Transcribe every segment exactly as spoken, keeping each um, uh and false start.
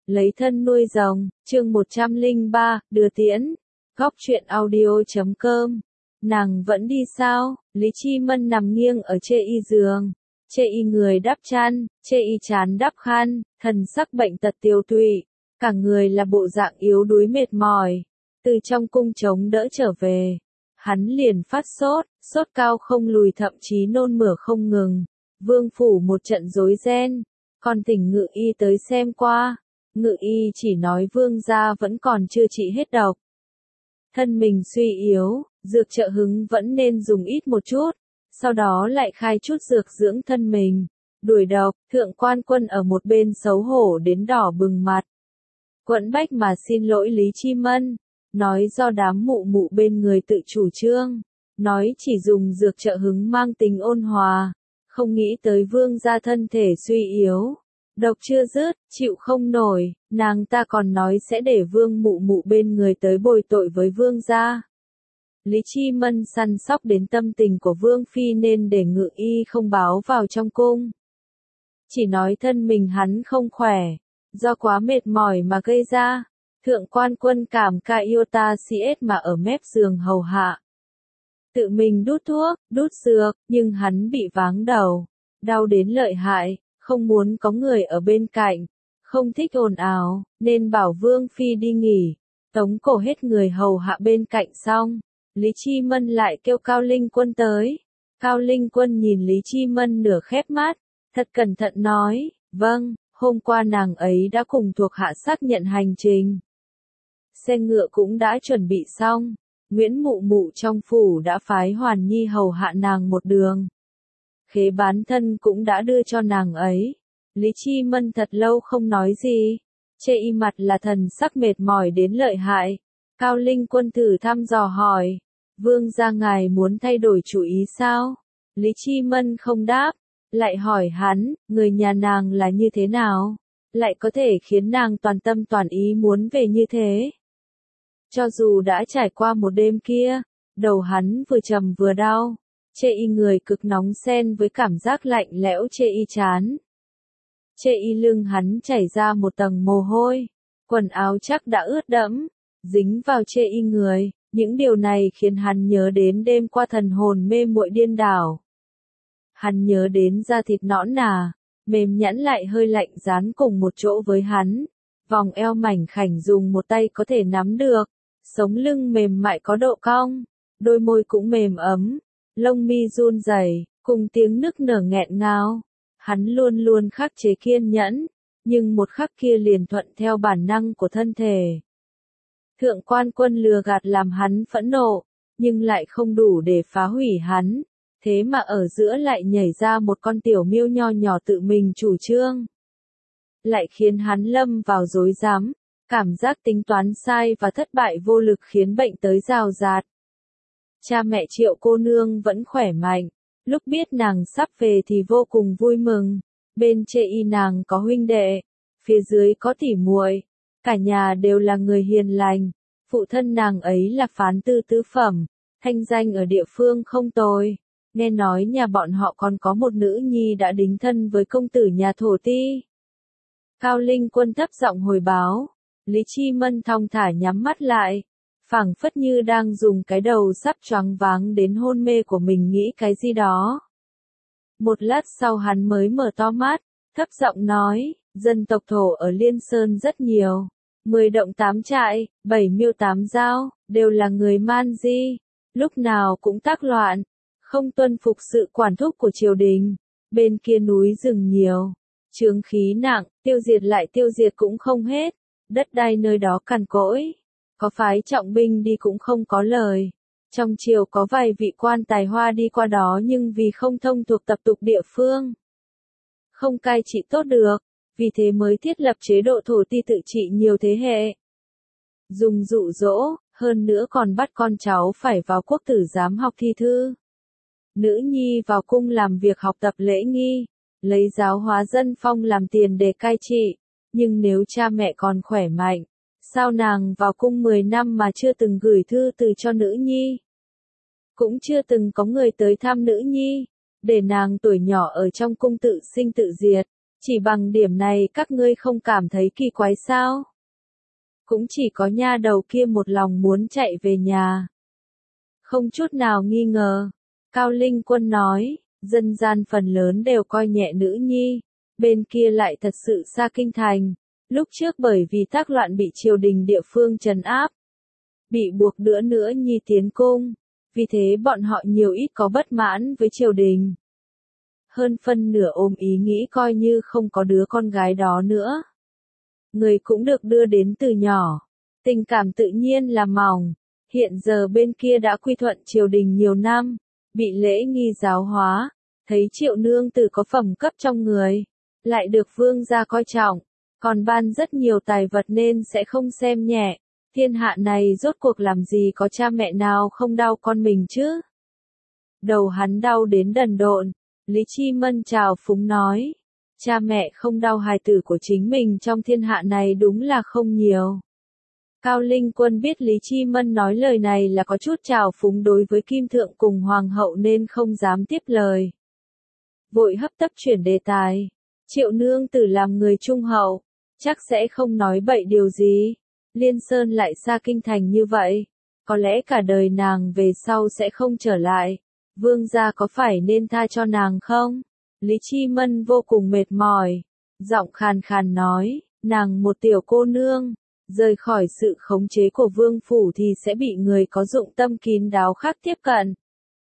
lấy thân nuôi rồng, chương một trăm lẻ ba, đưa tiễn, góc truyện audio chấm com. Nàng vẫn đi sao? Lý Chi Mân nằm nghiêng ở chê y giường, chê y người đắp chăn, chê y chán đắp khăn, thần sắc bệnh tật tiêu tụy, cả người là bộ dạng yếu đuối mệt mỏi. Từ trong cung chống đỡ trở về, hắn liền phát sốt, sốt cao không lùi thậm chí nôn mửa không ngừng. Vương phủ một trận rối ren, còn thỉnh Ngự y tới xem qua. Ngự y chỉ nói vương gia vẫn còn chưa trị hết độc. Thân mình suy yếu, dược trợ hứng vẫn nên dùng ít một chút, sau đó lại khai chút dược dưỡng thân mình, đuổi độc. Thượng quan quân ở một bên xấu hổ đến đỏ bừng mặt. Quẫn bách mà xin lỗi Lý Chi Mân, nói do đám mụ mụ bên người tự chủ trương, nói chỉ dùng dược trợ hứng mang tính ôn hòa, không nghĩ tới vương gia thân thể suy yếu. Độc chưa dứt, chịu không nổi, nàng ta còn nói sẽ để vương mụ mụ bên người tới bồi tội với vương gia. Lý Chi Mân săn sóc đến tâm tình của vương phi nên để Ngự y không báo vào trong cung. Chỉ nói thân mình hắn không khỏe, do quá mệt mỏi mà gây ra. Thượng quan quân cảm ca iota cs mà ở mép giường hầu hạ. Tự mình đút thuốc, đút dược, nhưng hắn bị váng đầu, đau đến lợi hại. Không muốn có người ở bên cạnh, không thích ồn ào, nên bảo Vương Phi đi nghỉ, tống cổ hết người hầu hạ bên cạnh xong. Lý Chi Mân lại kêu Cao Linh Quân tới. Cao Linh Quân nhìn Lý Chi Mân nửa khép mắt, thật cẩn thận nói, vâng, hôm qua nàng ấy đã cùng thuộc hạ xác nhận hành trình. Xe ngựa cũng đã chuẩn bị xong, Nguyễn Mụ Mụ trong phủ đã phái Hoàn Nhi hầu hạ nàng một đường. Khế bán thân cũng đã đưa cho nàng ấy. Lý Chi Mân thật lâu không nói gì, chê y mặt là thần sắc mệt mỏi đến lợi hại. Cao Linh Quân thử thăm dò hỏi, vương gia ngài muốn thay đổi chủ ý sao? Lý Chi Mân không đáp, lại hỏi hắn, người nhà nàng là như thế nào? Lại có thể khiến nàng toàn tâm toàn ý muốn về như thế? Cho dù đã trải qua một đêm kia, đầu hắn vừa trầm vừa đau. Chê y người cực nóng xen với cảm giác lạnh lẽo chê y chán. Chê y lưng hắn chảy ra một tầng mồ hôi, quần áo chắc đã ướt đẫm, dính vào chê y người. Những điều này khiến hắn nhớ đến đêm qua thần hồn mê muội điên đảo. Hắn nhớ đến da thịt nõn nà, mềm nhẵn lại hơi lạnh dán cùng một chỗ với hắn. Vòng eo mảnh khảnh dùng một tay có thể nắm được, sống lưng mềm mại có độ cong, đôi môi cũng mềm ấm. Lông mi run rẩy, cùng tiếng nức nở nghẹn ngào. Hắn luôn luôn khắc chế kiên nhẫn, nhưng một khắc kia liền thuận theo bản năng của thân thể. Thượng quan quân lừa gạt làm hắn phẫn nộ, nhưng lại không đủ để phá hủy hắn. Thế mà ở giữa lại nhảy ra một con tiểu miêu nho nhỏ tự mình chủ trương. Lại khiến hắn lâm vào rối rắm, cảm giác tính toán sai và thất bại vô lực khiến bệnh tới rào rạt. Cha mẹ Triệu cô nương vẫn khỏe mạnh, lúc biết nàng sắp về thì vô cùng vui mừng. Bên chê y nàng có huynh đệ, phía dưới có tỉ muội, cả nhà đều là người hiền lành. Phụ thân nàng ấy là phán tư tứ phẩm, thanh danh ở địa phương không tồi. Nghe nói nhà bọn họ còn có một nữ nhi đã đính thân với công tử nhà thổ ti. Cao Linh Quân thấp giọng hồi báo, Lý Chi Mân thong thả nhắm mắt lại. Phảng phất như đang dùng cái đầu sắp choáng váng đến hôn mê của mình nghĩ cái gì đó. Một lát sau hắn mới mở to mắt, thấp giọng nói, dân tộc thổ ở Liên Sơn rất nhiều. Mười động tám trại, bảy miêu tám giao, đều là người man di. Lúc nào cũng tác loạn, không tuân phục sự quản thúc của triều đình. Bên kia núi rừng nhiều, chướng khí nặng, tiêu diệt lại tiêu diệt cũng không hết. Đất đai nơi đó cằn cỗi. Có phái trọng binh đi cũng không có lời. Trong triều có vài vị quan tài hoa đi qua đó nhưng vì không thông thuộc tập tục địa phương, không cai trị tốt được, vì thế mới thiết lập chế độ thổ ti tự trị nhiều thế hệ. Dùng dụ dỗ, hơn nữa còn bắt con cháu phải vào quốc tử giám học thi thư. Nữ nhi vào cung làm việc học tập lễ nghi, lấy giáo hóa dân phong làm tiền để cai trị. Nhưng nếu cha mẹ còn khỏe mạnh, sao nàng vào cung mười năm mà chưa từng gửi thư từ cho nữ nhi? Cũng chưa từng có người tới thăm nữ nhi, để nàng tuổi nhỏ ở trong cung tự sinh tự diệt. Chỉ bằng điểm này các ngươi không cảm thấy kỳ quái sao? Cũng chỉ có nha đầu kia một lòng muốn chạy về nhà. Không chút nào nghi ngờ. Cao Linh Quân nói, dân gian phần lớn đều coi nhẹ nữ nhi, bên kia lại thật sự xa kinh thành. Lúc trước bởi vì tác loạn bị triều đình địa phương trấn áp, bị buộc nữa nữa nhi tiến cung, vì thế bọn họ nhiều ít có bất mãn với triều đình. Hơn phân nửa ôm ý nghĩ coi như không có đứa con gái đó nữa. Người cũng được đưa đến từ nhỏ, tình cảm tự nhiên là mỏng, hiện giờ bên kia đã quy thuận triều đình nhiều năm, bị lễ nghi giáo hóa, thấy Triệu nương tử có phẩm cấp trong người, lại được vương gia coi trọng, còn ban rất nhiều tài vật nên sẽ không xem nhẹ. Thiên hạ này rốt cuộc làm gì có cha mẹ nào không đau con mình chứ? Đầu hắn đau đến đần độn, Lý Chi Mân chào phúng nói, cha mẹ không đau hài tử của chính mình trong thiên hạ này đúng là không nhiều. Cao Linh Quân biết Lý Chi Mân nói lời này là có chút chào phúng đối với Kim Thượng cùng Hoàng hậu nên không dám tiếp lời. Vội hấp tấp chuyển đề tài, Triệu nương tử làm người trung hậu, chắc sẽ không nói bậy điều gì. Liên Sơn lại xa kinh thành như vậy, có lẽ cả đời nàng về sau sẽ không trở lại. Vương gia có phải nên tha cho nàng không? Lý Chi Mân vô cùng mệt mỏi, giọng khàn khàn nói, nàng một tiểu cô nương, rời khỏi sự khống chế của vương phủ thì sẽ bị người có dụng tâm kín đáo khác tiếp cận.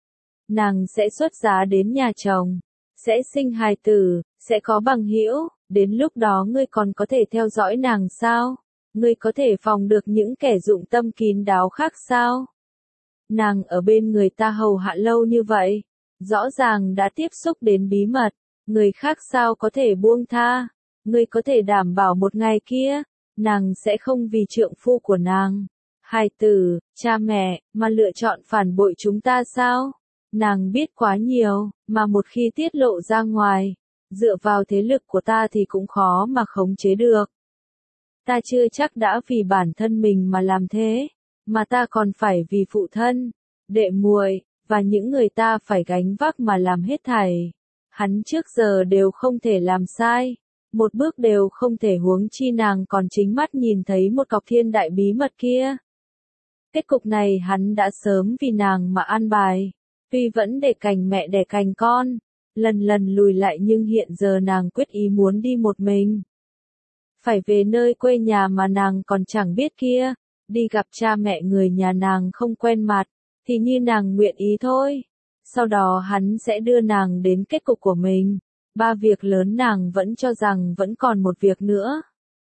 Nàng sẽ xuất giá đến nhà chồng, sẽ sinh hài tử, sẽ có bằng hữu, đến lúc đó ngươi còn có thể theo dõi nàng sao? Ngươi có thể phòng được những kẻ dụng tâm kín đáo khác sao? Nàng ở bên người ta hầu hạ lâu như vậy, rõ ràng đã tiếp xúc đến bí mật, người khác sao có thể buông tha? Ngươi có thể đảm bảo một ngày kia, nàng sẽ không vì trượng phu của nàng, hài tử, cha mẹ, mà lựa chọn phản bội chúng ta sao? Nàng biết quá nhiều, mà một khi tiết lộ ra ngoài, dựa vào thế lực của ta thì cũng khó mà khống chế được. Ta chưa chắc đã vì bản thân mình mà làm thế, mà ta còn phải vì phụ thân, đệ muội, và những người ta phải gánh vác mà làm hết thảy. Hắn trước giờ đều không thể làm sai, một bước đều không thể, huống chi nàng còn chính mắt nhìn thấy một cọc thiên đại bí mật kia. Kết cục này hắn đã sớm vì nàng mà an bài, tuy vẫn để cành mẹ đẻ cành con, lần lần lùi lại nhưng hiện giờ nàng quyết ý muốn đi một mình. Phải về nơi quê nhà mà nàng còn chẳng biết kia, đi gặp cha mẹ người nhà nàng không quen mặt, thì như nàng nguyện ý thôi. Sau đó hắn sẽ đưa nàng đến kết cục của mình. Ba việc lớn nàng vẫn cho rằng vẫn còn một việc nữa.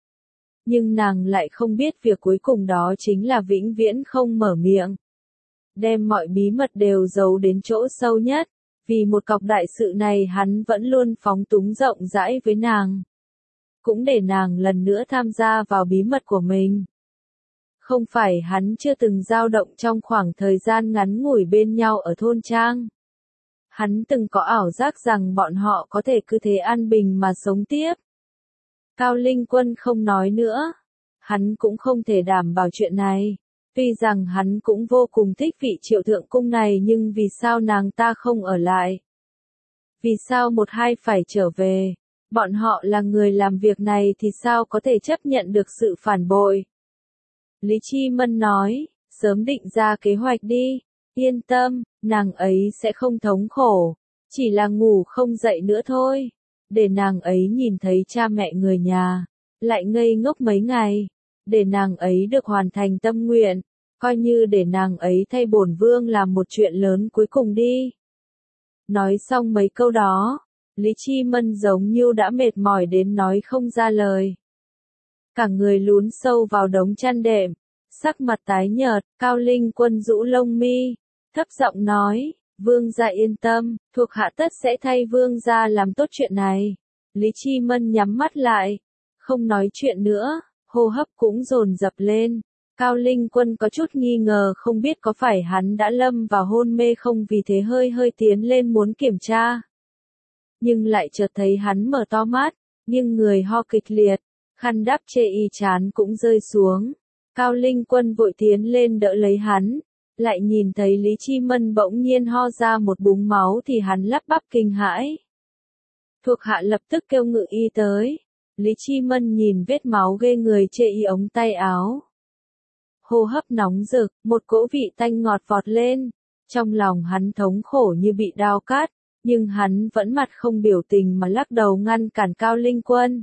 Nhưng nàng lại không biết việc cuối cùng đó chính là vĩnh viễn không mở miệng. Đem mọi bí mật đều giấu đến chỗ sâu nhất, vì một cọc đại sự này hắn vẫn luôn phóng túng rộng rãi với nàng. Cũng để nàng lần nữa tham gia vào bí mật của mình. Không phải hắn chưa từng dao động trong khoảng thời gian ngắn ngủi bên nhau ở thôn trang. Hắn từng có ảo giác rằng bọn họ có thể cứ thế an bình mà sống tiếp. Cao Linh Quân không nói nữa. Hắn cũng không thể đảm bảo chuyện này. Tuy rằng hắn cũng vô cùng thích vị Triệu thượng cung này nhưng vì sao nàng ta không ở lại? Vì sao một hai phải trở về? Bọn họ là người làm việc này thì sao có thể chấp nhận được sự phản bội? Lý Chi Mân nói, sớm định ra kế hoạch đi, yên tâm, nàng ấy sẽ không thống khổ, chỉ là ngủ không dậy nữa thôi, để nàng ấy nhìn thấy cha mẹ người nhà, lại ngây ngốc mấy ngày, để nàng ấy được hoàn thành tâm nguyện, coi như để nàng ấy thay bổn vương làm một chuyện lớn cuối cùng đi. Nói xong mấy câu đó, Lý Chi Mân giống như đã mệt mỏi đến nói không ra lời. Cả người lún sâu vào đống chăn đệm, sắc mặt tái nhợt, Cao Linh Quân rũ lông mi, thấp giọng nói, vương gia yên tâm, thuộc hạ tất sẽ thay vương gia làm tốt chuyện này. Lý Chi Mân nhắm mắt lại, không nói chuyện nữa, hô hấp cũng dồn dập lên. Cao Linh Quân có chút nghi ngờ không biết có phải hắn đã lâm vào hôn mê không, vì thế hơi hơi tiến lên muốn kiểm tra. Nhưng lại chợt thấy hắn mở to mắt, nhưng người ho kịch liệt, khăn đắp che y chán cũng rơi xuống. Cao Linh Quân vội tiến lên đỡ lấy hắn, lại nhìn thấy Lý Chi Mân bỗng nhiên ho ra một búng máu thì hắn lắp bắp kinh hãi. Thuộc hạ lập tức kêu ngự y tới. Lý Chi Mân nhìn vết máu ghê người chê y ống tay áo. Hô hấp nóng rực, một cỗ vị tanh ngọt vọt lên. Trong lòng hắn thống khổ như bị đao cắt, nhưng hắn vẫn mặt không biểu tình mà lắc đầu ngăn cản Cao Linh Quân.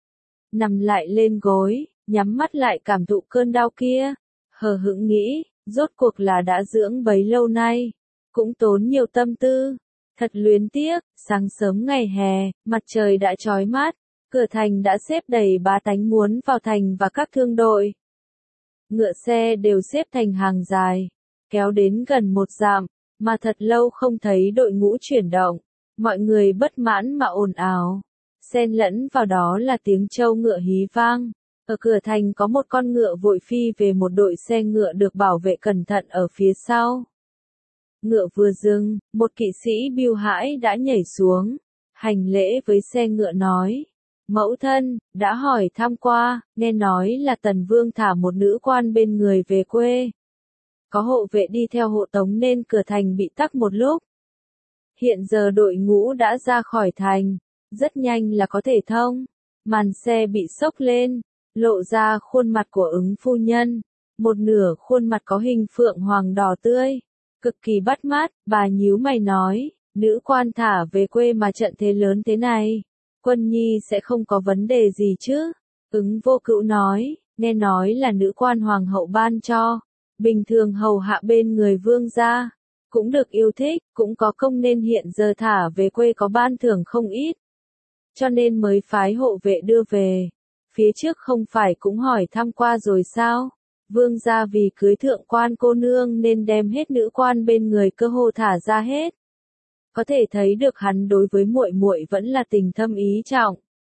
Nằm lại lên gối, nhắm mắt lại cảm thụ cơn đau kia. Hờ hững nghĩ, rốt cuộc là đã dưỡng bấy lâu nay, cũng tốn nhiều tâm tư. Thật luyến tiếc, sáng sớm ngày hè, mặt trời đã chói mát, cửa thành đã xếp đầy bá tánh muốn vào thành và các thương đội. Ngựa xe đều xếp thành hàng dài, kéo đến gần một dặm, mà thật lâu không thấy đội ngũ chuyển động, mọi người bất mãn mà ồn ào. Xen lẫn vào đó là tiếng trâu ngựa hí vang. Ở cửa thành có một con ngựa vội phi về một đội xe ngựa được bảo vệ cẩn thận ở phía sau. Ngựa vừa dừng, một kỵ sĩ bưu hãi đã nhảy xuống, hành lễ với xe ngựa nói. Mẫu thân, đã hỏi thăm qua, nghe nói là Tần Vương thả một nữ quan bên người về quê. Có hộ vệ đi theo hộ tống nên cửa thành bị tắc một lúc. Hiện giờ đội ngũ đã ra khỏi thành, rất nhanh là có thể thông. Màn xe bị xốc lên, lộ ra khuôn mặt của ứng phu nhân. Một nửa khuôn mặt có hình phượng hoàng đỏ tươi, cực kỳ bắt mắt. Bà nhíu mày nói, nữ quan thả về quê mà trận thế lớn thế này, Quân Nhi sẽ không có vấn đề gì chứ? Ứng Vô Cữu nói, nghe nói là nữ quan hoàng hậu ban cho, bình thường hầu hạ bên người vương gia, cũng được yêu thích, cũng có công nên hiện giờ thả về quê có ban thưởng không ít. Cho nên mới phái hộ vệ đưa về. Phía trước không phải cũng hỏi thăm qua rồi sao? Vương gia vì cưới thượng quan cô nương nên đem hết nữ quan bên người cơ hồ thả ra hết. Có thể thấy được hắn đối với muội muội vẫn là tình thâm ý trọng.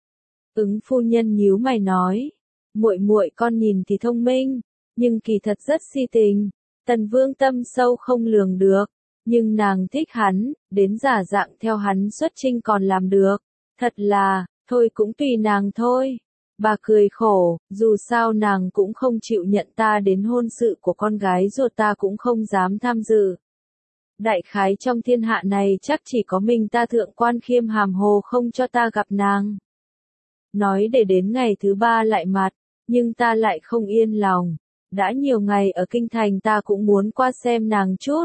Ứng phu nhân nhíu mày nói, muội muội con nhìn thì thông minh, nhưng kỳ thật rất si tình. Tần Vương tâm sâu không lường được, nhưng nàng thích hắn, đến giả dạng theo hắn xuất chinh còn làm được. Thật là, thôi cũng tùy nàng thôi. Bà cười khổ, dù sao nàng cũng không chịu nhận ta đến hôn sự của con gái ruột, ta cũng không dám tham dự. Đại khái trong thiên hạ này chắc chỉ có mình ta thượng quan khiêm hàm hồ không cho ta gặp nàng. Nói để đến ngày thứ ba lại mặt, nhưng ta lại không yên lòng. Đã nhiều ngày ở kinh thành ta cũng muốn qua xem nàng chút.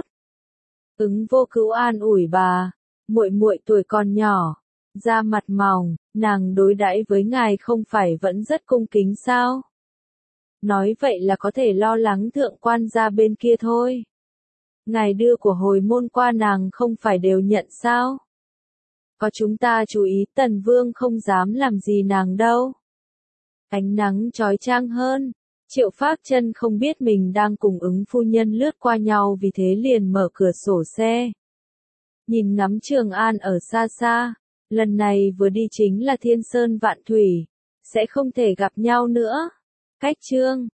Ứng Vô Cữu an ủi bà, muội muội tuổi còn nhỏ, da mặt mỏng, nàng đối đãi với ngài không phải vẫn rất cung kính sao? Nói vậy là có thể lo lắng thượng quan gia bên kia thôi. Ngài đưa của hồi môn qua nàng không phải đều nhận sao? Có chúng ta chú ý, Tần Vương không dám làm gì nàng đâu. Ánh nắng chói chang hơn, Triệu Phác Chân không biết mình đang cùng Ứng phu nhân lướt qua nhau, vì thế liền mở cửa sổ xe. Nhìn ngắm Trường An ở xa xa, lần này vừa đi chính là Thiên Sơn Vạn Thủy, sẽ không thể gặp nhau nữa. Cách chương